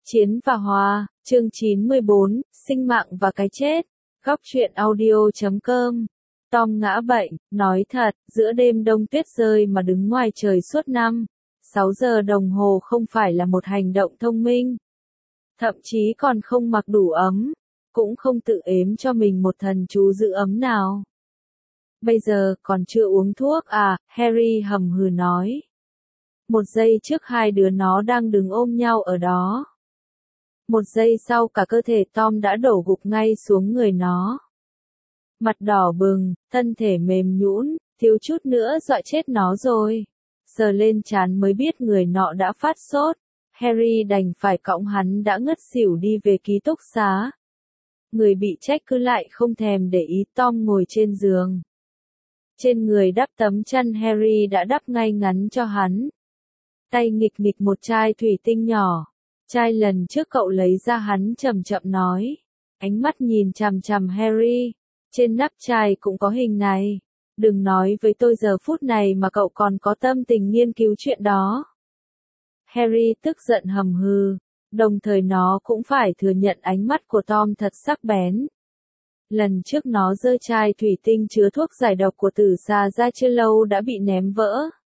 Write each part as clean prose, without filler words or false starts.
Chiến và Hòa, chương 94, sinh mạng và cái chết. Góc truyện audio.com. Tom ngã bệnh, nói thật, giữa đêm đông tuyết rơi mà đứng ngoài trời suốt 6 giờ đồng hồ không phải là một hành động thông minh. Thậm chí còn không mặc đủ ấm, cũng không tự ếm cho mình một thần chú giữ ấm nào. Bây giờ còn chưa uống thuốc à, Harry hầm hừ nói. Một giây trước hai đứa nó đang đứng ôm nhau ở đó. Một giây sau cả cơ thể Tom đã đổ gục ngay xuống người nó. Mặt đỏ bừng, thân thể mềm nhũn, thiếu chút nữa dọa chết nó rồi. Sờ lên trán mới biết người nọ đã phát sốt. Harry đành phải cõng hắn đã ngất xỉu đi về ký túc xá. Người bị trách cứ lại không thèm để ý Tom ngồi trên giường. Trên người đắp tấm chăn Harry đã đắp ngay ngắn cho hắn. Tay nghịch nghịch một chai thủy tinh nhỏ. Chai lần trước cậu lấy ra hắn chậm chậm nói. Ánh mắt nhìn chằm chằm Harry. Trên nắp chai cũng có hình này. Đừng nói với tôi giờ phút này mà cậu còn có tâm tình nghiên cứu chuyện đó. Harry tức giận hầm hừ. Đồng thời nó cũng phải thừa nhận ánh mắt của Tom thật sắc bén. Lần trước nó giơ chai thủy tinh chứa thuốc giải độc của Tử Xà ra chưa lâu đã bị ném vỡ.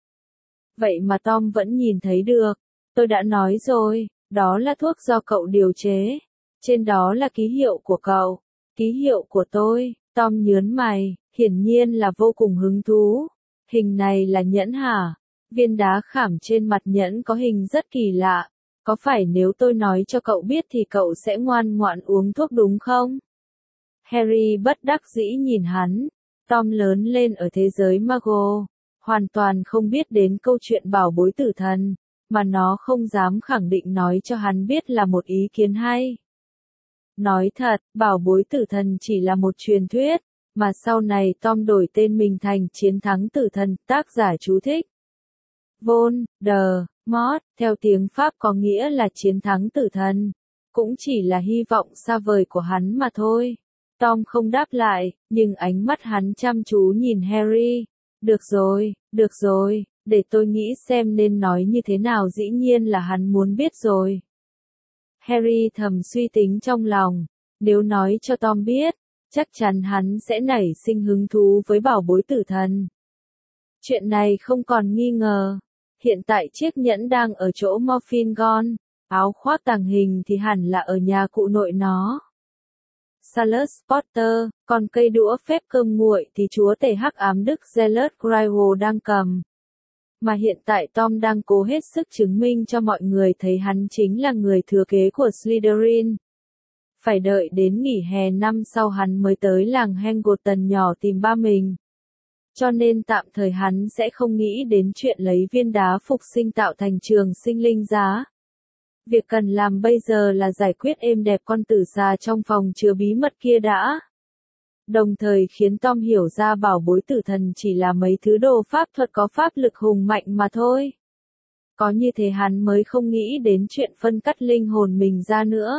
Vậy mà Tom vẫn nhìn thấy được. Tôi đã nói rồi, đó là thuốc do cậu điều chế. Trên đó là ký hiệu của cậu. Ký hiệu của tôi. Tom nhớn mày, hiển nhiên là vô cùng hứng thú. Hình này là nhẫn hả? Viên đá khảm trên mặt nhẫn có hình rất kỳ lạ. Có phải nếu tôi nói cho cậu biết thì cậu sẽ ngoan ngoãn uống thuốc đúng không? Harry bất đắc dĩ nhìn hắn. Tom lớn lên ở thế giới Muggle, hoàn toàn không biết đến câu chuyện bảo bối tử thần, mà nó không dám khẳng định nói cho hắn biết là một ý kiến hay. Nói thật, bảo bối tử thần chỉ là một truyền thuyết, mà sau này Tom đổi tên mình thành Chiến thắng tử thần, tác giả chú thích. Voldemort, theo tiếng Pháp có nghĩa là chiến thắng tử thần, cũng chỉ là hy vọng xa vời của hắn mà thôi. Tom không đáp lại, nhưng ánh mắt hắn chăm chú nhìn Harry. Được rồi, để tôi nghĩ xem nên nói như thế nào, dĩ nhiên là hắn muốn biết rồi. Harry thầm suy tính trong lòng, nếu nói cho Tom biết, chắc chắn hắn sẽ nảy sinh hứng thú với bảo bối tử thần. Chuyện này không còn nghi ngờ, hiện tại chiếc nhẫn đang ở chỗ Morphine Gone, áo khoác tàng hình thì hẳn là ở nhà cụ nội nó. Salus Potter, còn cây đũa phép cơm nguội thì chúa tể hắc ám Đức Zealot Greywood đang cầm. Mà hiện tại Tom đang cố hết sức chứng minh cho mọi người thấy hắn chính là người thừa kế của Slytherin. Phải đợi đến nghỉ hè năm sau hắn mới tới làng Hengleton nhỏ tìm ba mình. Cho nên tạm thời hắn sẽ không nghĩ đến chuyện lấy viên đá phục sinh tạo thành trường sinh linh giá. Việc cần làm bây giờ là giải quyết êm đẹp con tử xà trong phòng chứa bí mật kia đã. Đồng thời khiến Tom hiểu ra bảo bối tử thần chỉ là mấy thứ đồ pháp thuật có pháp lực hùng mạnh mà thôi. Có như thế hắn mới không nghĩ đến chuyện phân cắt linh hồn mình ra nữa.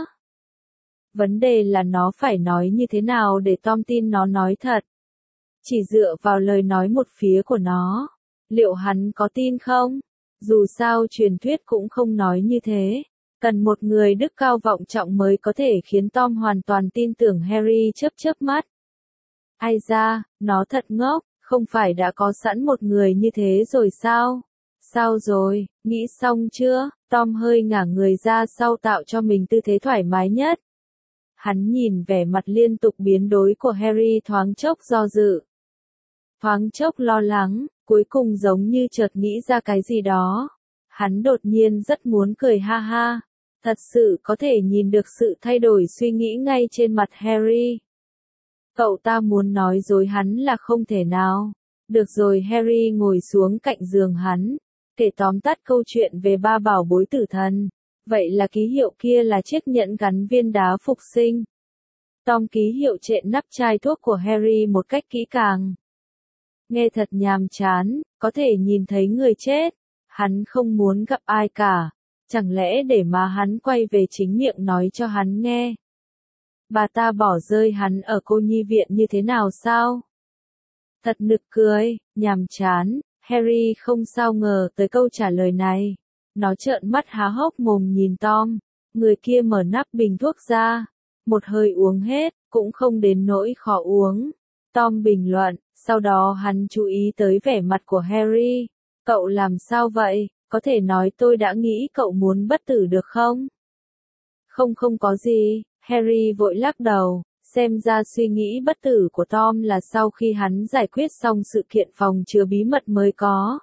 Vấn đề là nó phải nói như thế nào để Tom tin nó nói thật. Chỉ dựa vào lời nói một phía của nó, liệu hắn có tin không? Dù sao truyền thuyết cũng không nói như thế. Cần một người đức cao vọng trọng mới có thể khiến Tom hoàn toàn tin tưởng. Harry chớp mắt. Ai da, nó thật ngốc, không phải đã có sẵn một người như thế rồi sao? Sao rồi, nghĩ xong chưa? Tom hơi ngả người ra sau tạo cho mình tư thế thoải mái nhất. Hắn nhìn vẻ mặt liên tục biến đổi của Harry, thoáng chốc do dự, thoáng chốc lo lắng, cuối cùng giống như chợt nghĩ ra cái gì đó. Hắn đột nhiên rất muốn cười ha ha. Thật sự có thể nhìn được sự thay đổi suy nghĩ ngay trên mặt Harry. Cậu ta muốn nói dối hắn là không thể nào. Được rồi, Harry ngồi xuống cạnh giường hắn, kể tóm tắt câu chuyện về ba bảo bối tử thần. Vậy là ký hiệu kia là chiếc nhẫn gắn viên đá phục sinh. Tom ký hiệu trên nắp chai thuốc của Harry một cách kỹ càng. Nghe thật nhàm chán, có thể nhìn thấy người chết. Hắn không muốn gặp ai cả. Chẳng lẽ để mà hắn quay về chính miệng nói cho hắn nghe? Bà ta bỏ rơi hắn ở cô nhi viện như thế nào sao? Thật nực cười, nhàm chán. Harry không sao ngờ tới câu trả lời này. Nó trợn mắt há hốc mồm nhìn Tom. Người kia mở nắp bình thuốc ra. Một hơi uống hết, cũng không đến nỗi khó uống. Tom bình luận, sau đó hắn chú ý tới vẻ mặt của Harry. Cậu làm sao vậy? Có thể nói tôi đã nghĩ cậu muốn bất tử được không? Không có gì, Harry vội lắc đầu, xem ra suy nghĩ bất tử của Tom là sau khi hắn giải quyết xong sự kiện phòng chứa bí mật mới có.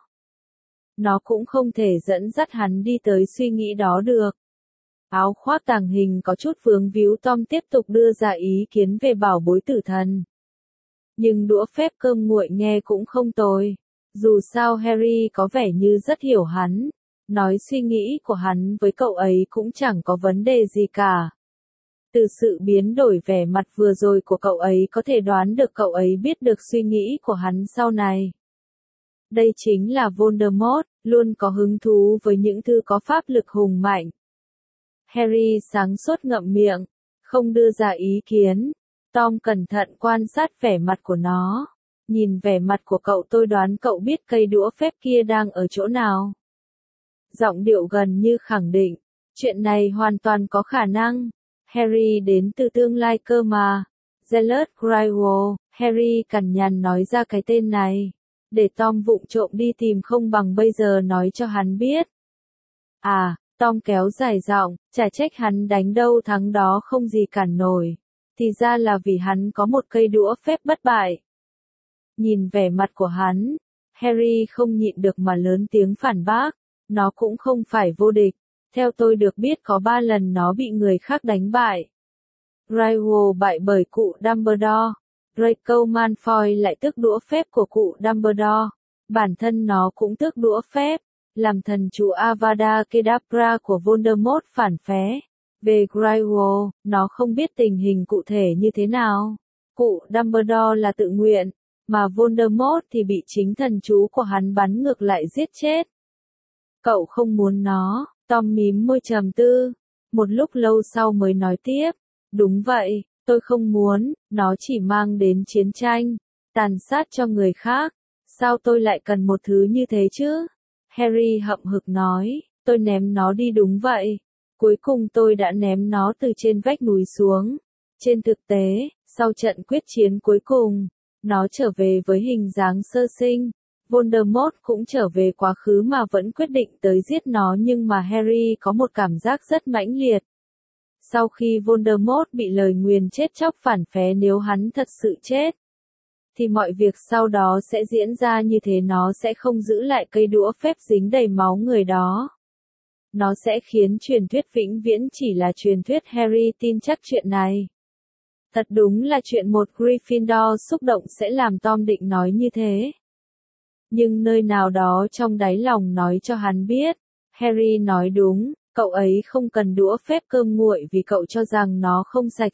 Nó cũng không thể dẫn dắt hắn đi tới suy nghĩ đó được. Áo khoác tàng hình có chút vướng víu, Tom tiếp tục đưa ra ý kiến về bảo bối tử thần. Nhưng đũa phép cơm nguội nghe cũng không tồi. Dù sao Harry có vẻ như rất hiểu hắn. Nói suy nghĩ của hắn với cậu ấy cũng chẳng có vấn đề gì cả. Từ sự biến đổi vẻ mặt vừa rồi của cậu ấy có thể đoán được cậu ấy biết được suy nghĩ của hắn sau này. Đây chính là Voldemort, luôn có hứng thú với những thứ có pháp lực hùng mạnh. Harry sáng suốt ngậm miệng, không đưa ra ý kiến. Tom cẩn thận quan sát vẻ mặt của nó. Nhìn vẻ mặt của cậu tôi đoán cậu biết cây đũa phép kia đang ở chỗ nào. Giọng điệu gần như khẳng định, chuyện này hoàn toàn có khả năng. Harry đến từ tương lai cơ mà. Gellert Grindelwald, Harry cằn nhằn nói ra cái tên này. Để Tom vụng trộm đi tìm không bằng bây giờ nói cho hắn biết. À, Tom kéo dài giọng, chả trách hắn đánh đâu thắng đó không gì cản nổi. Thì ra là vì hắn có một cây đũa phép bất bại. Nhìn vẻ mặt của hắn, Harry không nhịn được mà lớn tiếng phản bác. Nó cũng không phải vô địch. Theo tôi được biết có 3 lần nó bị người khác đánh bại. Grindelwald bại bởi cụ Dumbledore. Draco Malfoy lại tước đũa phép của cụ Dumbledore. Bản thân nó cũng tước đũa phép. Làm thần chú Avada Kedavra của Voldemort phản phé. Về Grindelwald, nó không biết tình hình cụ thể như thế nào. Cụ Dumbledore là tự nguyện, mà Voldemort thì bị chính thần chú của hắn bắn ngược lại giết chết. Cậu không muốn nó, Tom mím môi trầm tư. Một lúc lâu sau mới nói tiếp. Đúng vậy, tôi không muốn, nó chỉ mang đến chiến tranh, tàn sát cho người khác. Sao tôi lại cần một thứ như thế chứ? Harry hậm hực nói, tôi ném nó đi đúng vậy. Cuối cùng tôi đã ném nó từ trên vách núi xuống. Trên thực tế, sau trận quyết chiến cuối cùng, nó trở về với hình dáng sơ sinh. Voldemort cũng trở về quá khứ mà vẫn quyết định tới giết nó, nhưng mà Harry có một cảm giác rất mãnh liệt. Sau khi Voldemort bị lời nguyền chết chóc phản phé, nếu hắn thật sự chết, thì mọi việc sau đó sẽ diễn ra như thế, nó sẽ không giữ lại cây đũa phép dính đầy máu người đó. Nó sẽ khiến truyền thuyết vĩnh viễn chỉ là truyền thuyết. Harry tin chắc chuyện này. Thật đúng là chuyện một Gryffindor xúc động sẽ làm Tom định nói như thế. Nhưng nơi nào đó trong đáy lòng nói cho hắn biết, Harry nói đúng, cậu ấy không cần đũa phép cơm nguội vì cậu cho rằng nó không sạch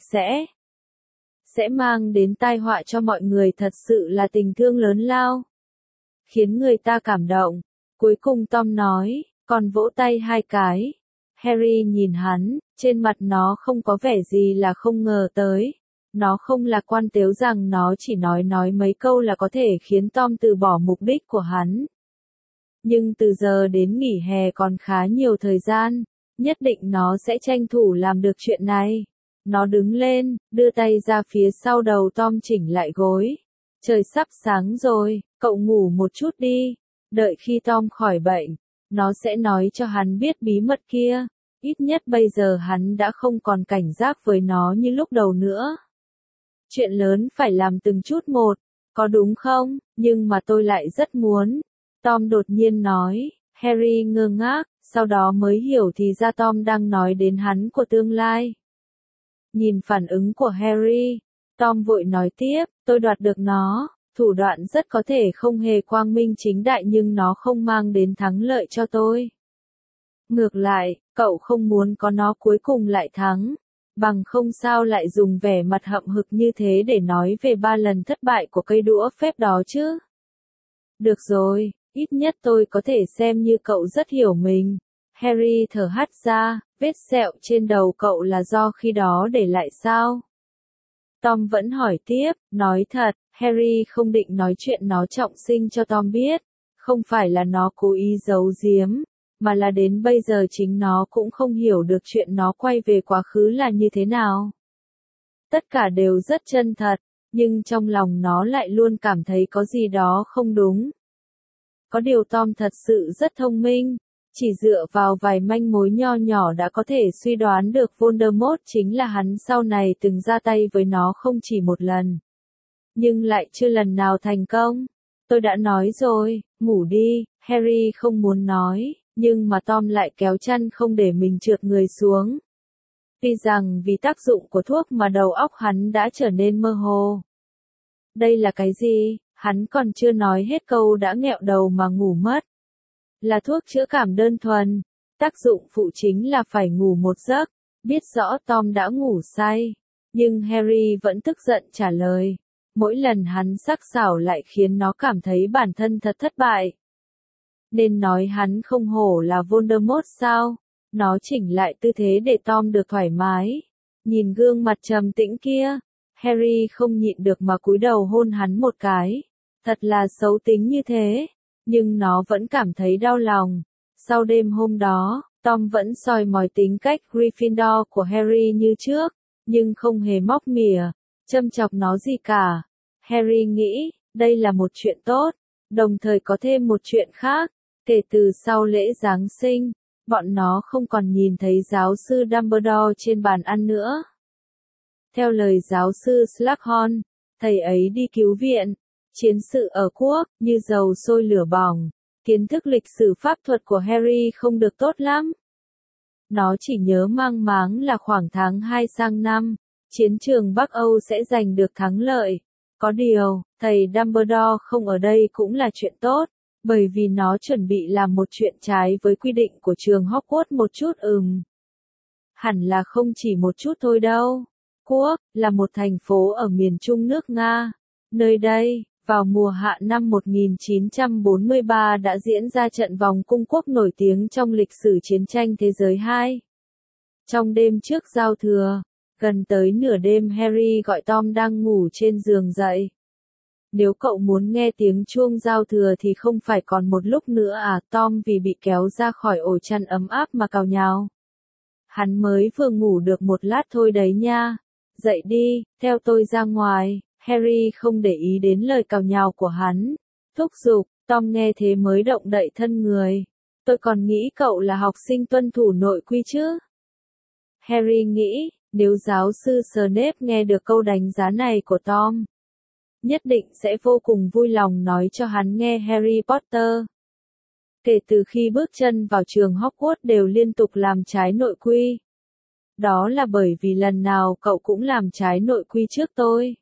sẽ mang đến tai họa cho mọi người, thật sự là tình thương lớn lao. Khiến người ta cảm động. Cuối cùng Tom nói, còn vỗ tay 2 cái. Harry nhìn hắn, trên mặt nó không có vẻ gì là không ngờ tới. Nó không lạc quan tếu rằng nó chỉ nói mấy câu là có thể khiến Tom từ bỏ mục đích của hắn. Nhưng từ giờ đến nghỉ hè còn khá nhiều thời gian, nhất định nó sẽ tranh thủ làm được chuyện này. Nó đứng lên, đưa tay ra phía sau đầu Tom chỉnh lại gối. Trời sắp sáng rồi, cậu ngủ một chút đi. Đợi khi Tom khỏi bệnh, nó sẽ nói cho hắn biết bí mật kia. Ít nhất bây giờ hắn đã không còn cảnh giác với nó như lúc đầu nữa. Chuyện lớn phải làm từng chút một, có đúng không? Nhưng mà tôi lại rất muốn. Tom đột nhiên nói. Harry ngơ ngác, sau đó mới hiểu thì ra Tom đang nói đến hắn của tương lai. Nhìn phản ứng của Harry, Tom vội nói tiếp, tôi đoạt được nó. Thủ đoạn rất có thể không hề quang minh chính đại, nhưng nó không mang đến thắng lợi cho tôi. Ngược lại, cậu không muốn có nó cuối cùng lại thắng. Bằng không sao lại dùng vẻ mặt hậm hực như thế để nói về 3 lần thất bại của cây đũa phép đó chứ? Được rồi, ít nhất tôi có thể xem như cậu rất hiểu mình. Harry thở hắt ra, vết sẹo trên đầu cậu là do khi đó để lại sao? Tom vẫn hỏi tiếp, nói thật, Harry không định nói chuyện nó trọng sinh cho Tom biết. Không phải là nó cố ý giấu giếm, mà là đến bây giờ chính nó cũng không hiểu được chuyện nó quay về quá khứ là như thế nào. Tất cả đều rất chân thật, nhưng trong lòng nó lại luôn cảm thấy có gì đó không đúng. Có điều Tom thật sự rất thông minh, chỉ dựa vào vài manh mối nho nhỏ đã có thể suy đoán được Voldemort chính là hắn sau này từng ra tay với nó không chỉ một lần. Nhưng lại chưa lần nào thành công. Tôi đã nói rồi, ngủ đi, Harry không muốn nói, nhưng mà Tom lại kéo chăn không để mình trượt người xuống. Tuy rằng vì tác dụng của thuốc mà đầu óc hắn đã trở nên mơ hồ. Đây là cái gì? Hắn còn chưa nói hết câu đã nghẹo đầu mà ngủ mất. Là thuốc chữa cảm đơn thuần, tác dụng phụ chính là phải ngủ một giấc. Biết rõ Tom đã ngủ say, nhưng Harry vẫn tức giận trả lời. Mỗi lần hắn sắc sảo lại khiến nó cảm thấy bản thân thật thất bại. Nên nói hắn không hổ là Voldemort sao? Nó chỉnh lại tư thế để Tom được thoải mái. Nhìn gương mặt trầm tĩnh kia, Harry không nhịn được mà cúi đầu hôn hắn một cái. Thật là xấu tính như thế, nhưng nó vẫn cảm thấy đau lòng. Sau đêm hôm đó, Tom vẫn soi mói tính cách Gryffindor của Harry như trước, nhưng không hề móc mỉa, châm chọc nó gì cả. Harry nghĩ, đây là một chuyện tốt, đồng thời có thêm một chuyện khác. Kể từ sau lễ Giáng sinh, bọn nó không còn nhìn thấy giáo sư Dumbledore trên bàn ăn nữa. Theo lời giáo sư Slughorn, thầy ấy đi cứu viện, chiến sự ở quốc, như dầu sôi lửa bỏng. Kiến thức lịch sử pháp thuật của Harry không được tốt lắm. Nó chỉ nhớ mang máng là khoảng tháng 2 sang năm, chiến trường Bắc Âu sẽ giành được thắng lợi. Có điều, thầy Dumbledore không ở đây cũng là chuyện tốt, bởi vì nó chuẩn bị làm một chuyện trái với quy định của trường Hogwarts một chút. Hẳn là không chỉ một chút thôi đâu. Quốc, là một thành phố ở miền trung nước Nga. Nơi đây, vào mùa hạ năm 1943 đã diễn ra trận vòng cung quốc nổi tiếng trong lịch sử chiến tranh thế giới 2. Trong đêm trước giao thừa, gần tới nửa đêm Harry gọi Tom đang ngủ trên giường dậy. Nếu cậu muốn nghe tiếng chuông giao thừa thì không phải còn một lúc nữa à? Tom vì bị kéo ra khỏi ổ chăn ấm áp mà cào nhào. Hắn mới vừa ngủ được một lát thôi đấy nha. Dậy đi, theo tôi ra ngoài. Harry không để ý đến lời cào nhào của hắn. Thúc giục, Tom nghe thế mới động đậy thân người. Tôi còn nghĩ cậu là học sinh tuân thủ nội quy chứ. Harry nghĩ, nếu giáo sư Snape nghe được câu đánh giá này của Tom, nhất định sẽ vô cùng vui lòng nói cho hắn nghe Harry Potter. Kể từ khi bước chân vào trường Hogwarts đều liên tục làm trái nội quy. Đó là bởi vì lần nào cậu cũng làm trái nội quy trước tôi.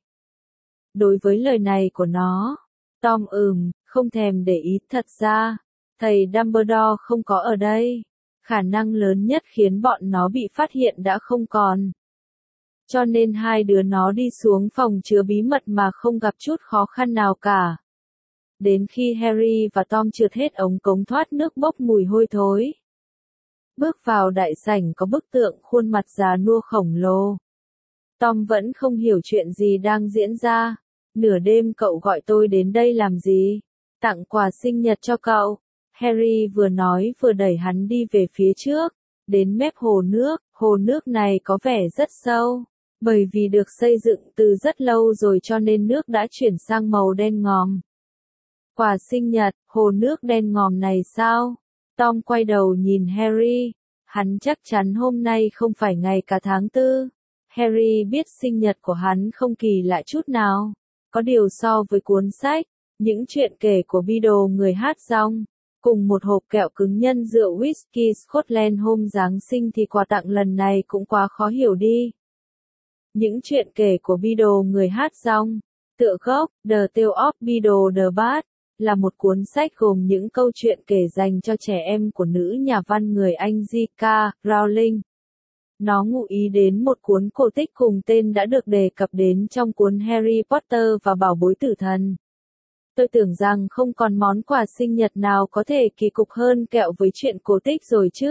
Đối với lời này của nó, Tom không thèm để ý. Thật ra, thầy Dumbledore không có ở đây. Khả năng lớn nhất khiến bọn nó bị phát hiện đã không còn. Cho nên hai đứa nó đi xuống phòng chứa bí mật mà không gặp chút khó khăn nào cả. Đến khi Harry và Tom trượt hết ống cống thoát nước bốc mùi hôi thối. Bước vào đại sảnh có bức tượng khuôn mặt già nua khổng lồ. Tom vẫn không hiểu chuyện gì đang diễn ra. Nửa đêm cậu gọi tôi đến đây làm gì? Tặng quà sinh nhật cho cậu. Harry vừa nói vừa đẩy hắn đi về phía trước. Đến mép hồ nước này có vẻ rất sâu. Bởi vì được xây dựng từ rất lâu rồi cho nên nước đã chuyển sang màu đen ngòm. Quà sinh nhật, hồ nước đen ngòm này sao? Tom quay đầu nhìn Harry. Hắn chắc chắn hôm nay không phải ngày cả tháng 4. Harry biết sinh nhật của hắn không kỳ lạ chút nào. Có điều so với cuốn sách, những chuyện kể của Beedle người hát rong, cùng một hộp kẹo cứng nhân rượu whisky Scotland hôm Giáng sinh thì quà tặng lần này cũng quá khó hiểu đi. Những chuyện kể của Beedle người hát rong, tựa gốc, The Tale of Beedle the Bard, là một cuốn sách gồm những câu chuyện kể dành cho trẻ em của nữ nhà văn người Anh J.K. Rowling. Nó ngụ ý đến một cuốn cổ tích cùng tên đã được đề cập đến trong cuốn Harry Potter và Bảo bối tử thần. Tôi tưởng rằng không còn món quà sinh nhật nào có thể kỳ cục hơn kẹo với chuyện cổ tích rồi chứ.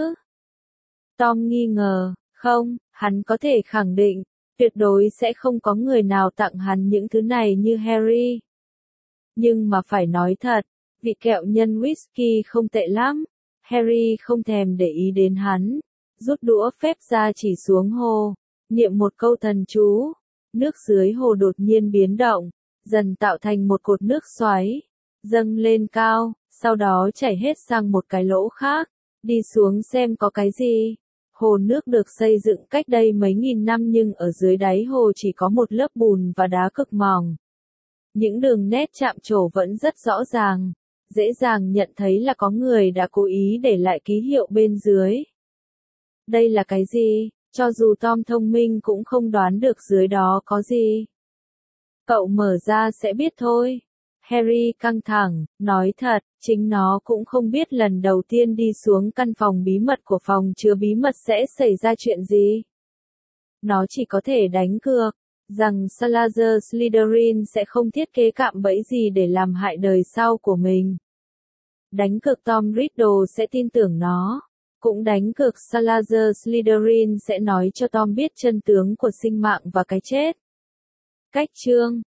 Tom nghi ngờ, không, hắn có thể khẳng định, tuyệt đối sẽ không có người nào tặng hắn những thứ này như Harry. Nhưng mà phải nói thật, vị kẹo nhân whisky không tệ lắm. Harry không thèm để ý đến hắn, rút đũa phép ra chỉ xuống hồ, niệm một câu thần chú. Nước dưới hồ đột nhiên biến động, dần tạo thành một cột nước xoáy, dâng lên cao, sau đó chảy hết sang một cái lỗ khác, đi xuống xem có cái gì. Hồ nước được xây dựng cách đây mấy nghìn năm nhưng ở dưới đáy hồ chỉ có một lớp bùn và đá cực mỏng. Những đường nét chạm trổ vẫn rất rõ ràng, dễ dàng nhận thấy là có người đã cố ý để lại ký hiệu bên dưới. Đây là cái gì? Cho dù Tom thông minh cũng không đoán được dưới đó có gì. Cậu mở ra sẽ biết thôi. Harry căng thẳng, nói thật, chính nó cũng không biết lần đầu tiên đi xuống căn phòng bí mật của phòng chứa bí mật sẽ xảy ra chuyện gì. Nó chỉ có thể đánh cược, rằng Salazar Slytherin sẽ không thiết kế cạm bẫy gì để làm hại đời sau của mình. Đánh cược Tom Riddle sẽ tin tưởng nó. Cũng đánh cược Salazar Slytherin sẽ nói cho Tom biết chân tướng của sinh mạng và cái chết. Cách chương